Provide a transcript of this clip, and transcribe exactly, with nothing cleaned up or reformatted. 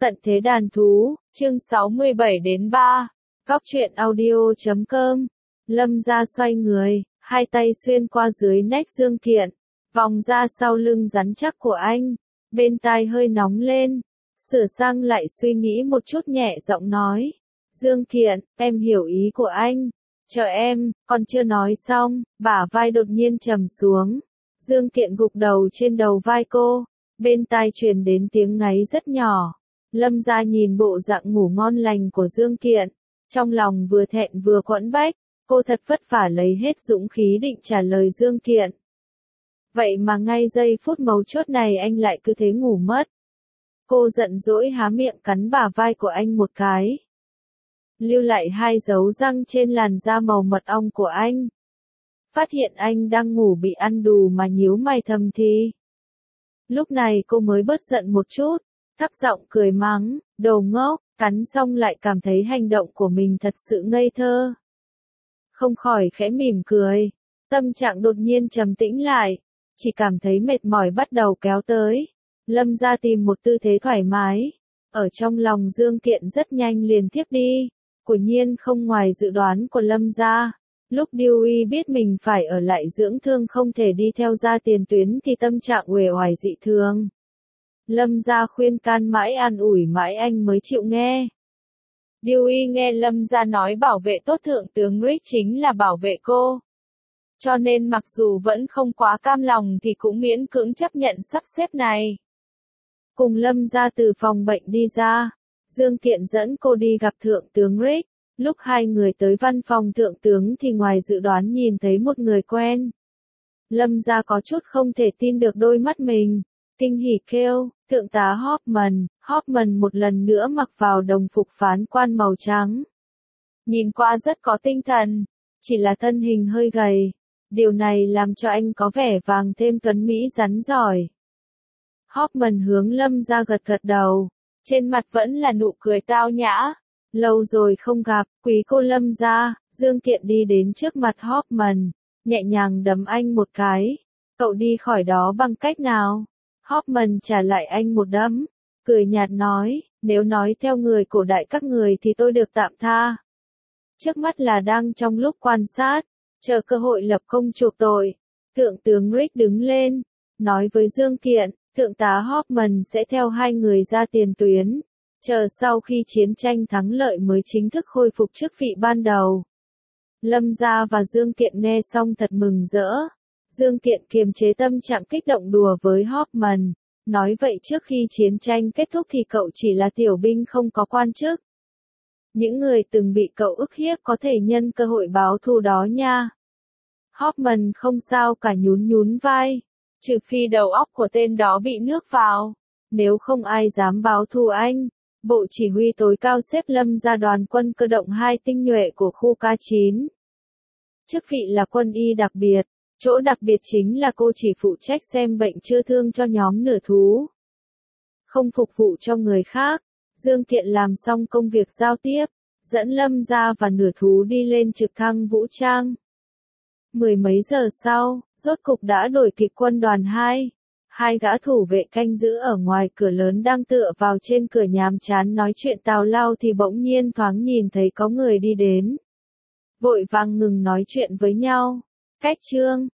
Tận thế đàn thú, chương sáu mươi bảy đến ba. Góc truyện audio chấm com. Lâm gia xoay người, hai tay xuyên qua dưới nách Dương Thiện, vòng ra sau lưng rắn chắc của anh, bên tai hơi nóng lên, sửa sang lại suy nghĩ một chút nhẹ giọng nói. Dương Thiện, em hiểu ý của anh. Chờ em, còn chưa nói xong, bả vai đột nhiên trầm xuống. Dương Thiện gục đầu trên đầu vai cô, bên tai truyền đến tiếng ngáy rất nhỏ. Lâm gia nhìn bộ dạng ngủ ngon lành của Dương Thiện, trong lòng vừa thẹn vừa quẫn bách, cô thật vất vả lấy hết dũng khí định trả lời Dương Thiện. Vậy mà ngay giây phút mấu chốt này anh lại cứ thế ngủ mất. Cô giận dỗi há miệng cắn bả vai của anh một cái, lưu lại hai dấu răng trên làn da màu mật ong của anh. Phát hiện anh đang ngủ bị ăn đù mà nhíu mày thầm thì. Lúc này cô mới bớt giận một chút, thấp giọng cười mắng, đồ ngốc, cắn xong lại cảm thấy hành động của mình thật sự ngây thơ. Không khỏi khẽ mỉm cười, tâm trạng đột nhiên trầm tĩnh lại, chỉ cảm thấy mệt mỏi bắt đầu kéo tới. Lâm gia tìm một tư thế thoải mái, ở trong lòng Dương Thiện rất nhanh liền thiếp đi. Quả nhiên không ngoài dự đoán của Lâm gia. Lúc Điêu Y biết mình phải ở lại dưỡng thương không thể đi theo ra tiền tuyến thì tâm trạng uể oải dị thường. Lâm gia khuyên can mãi an ủi mãi anh mới chịu nghe. Điêu Y nghe Lâm gia nói bảo vệ tốt thượng tướng Rick chính là bảo vệ cô. Cho nên mặc dù vẫn không quá cam lòng thì cũng miễn cưỡng chấp nhận sắp xếp này. Cùng Lâm gia từ phòng bệnh đi ra, Dương Thiện dẫn cô đi gặp thượng tướng Rick. Lúc hai người tới văn phòng thượng tướng thì ngoài dự đoán nhìn thấy một người quen. Lâm gia có chút không thể tin được đôi mắt mình, kinh hỉ kêu, thượng tá Hoffman. Hoffman một lần nữa mặc vào đồng phục phán quan màu trắng. Nhìn qua rất có tinh thần, chỉ là thân hình hơi gầy. Điều này làm cho anh có vẻ vàng thêm tuấn mỹ rắn giỏi. Hoffman hướng Lâm gia gật gật đầu, trên mặt vẫn là nụ cười tao nhã. Lâu rồi không gặp, quý cô Lâm gia. Dương Thiện đi đến trước mặt Hoffman, nhẹ nhàng đấm anh một cái. Cậu đi khỏi đó bằng cách nào? Hoffman trả lại anh một đấm, cười nhạt nói, nếu nói theo người cổ đại các người thì tôi được tạm tha. Trước mắt là đang trong lúc quan sát, chờ cơ hội lập công chuộc tội. Thượng tướng Rick đứng lên, nói với Dương Thiện, thượng tá Hoffman sẽ theo hai người ra tiền tuyến. Chờ sau khi chiến tranh thắng lợi mới chính thức khôi phục chức vị ban đầu. Lâm gia và Dương Thiện nghe xong thật mừng rỡ. Dương Thiện kiềm chế tâm trạng kích động đùa với Hoffman, nói vậy trước khi chiến tranh kết thúc thì cậu chỉ là tiểu binh không có quan chức. Những người từng bị cậu ức hiếp có thể nhân cơ hội báo thù đó nha. Hoffman không sao cả nhún nhún vai, trừ phi đầu óc của tên đó bị nước vào, nếu không ai dám báo thù anh. Bộ chỉ huy tối cao xếp Lâm gia đoàn quân cơ động hai tinh nhuệ của khu K chín. Chức vị là quân y đặc biệt, chỗ đặc biệt chính là cô chỉ phụ trách xem bệnh chữa thương cho nhóm nửa thú. Không phục vụ cho người khác. Dương Thiện làm xong công việc giao tiếp, dẫn Lâm gia và nửa thú đi lên trực thăng vũ trang. Mười mấy giờ sau, rốt cục đã đuổi kịp quân đoàn hai. Hai gã thủ vệ canh giữ ở ngoài cửa lớn đang tựa vào trên cửa nhàm chán nói chuyện tào lao thì bỗng nhiên thoáng nhìn thấy có người đi đến. Vội vàng ngừng nói chuyện với nhau. Cách trương,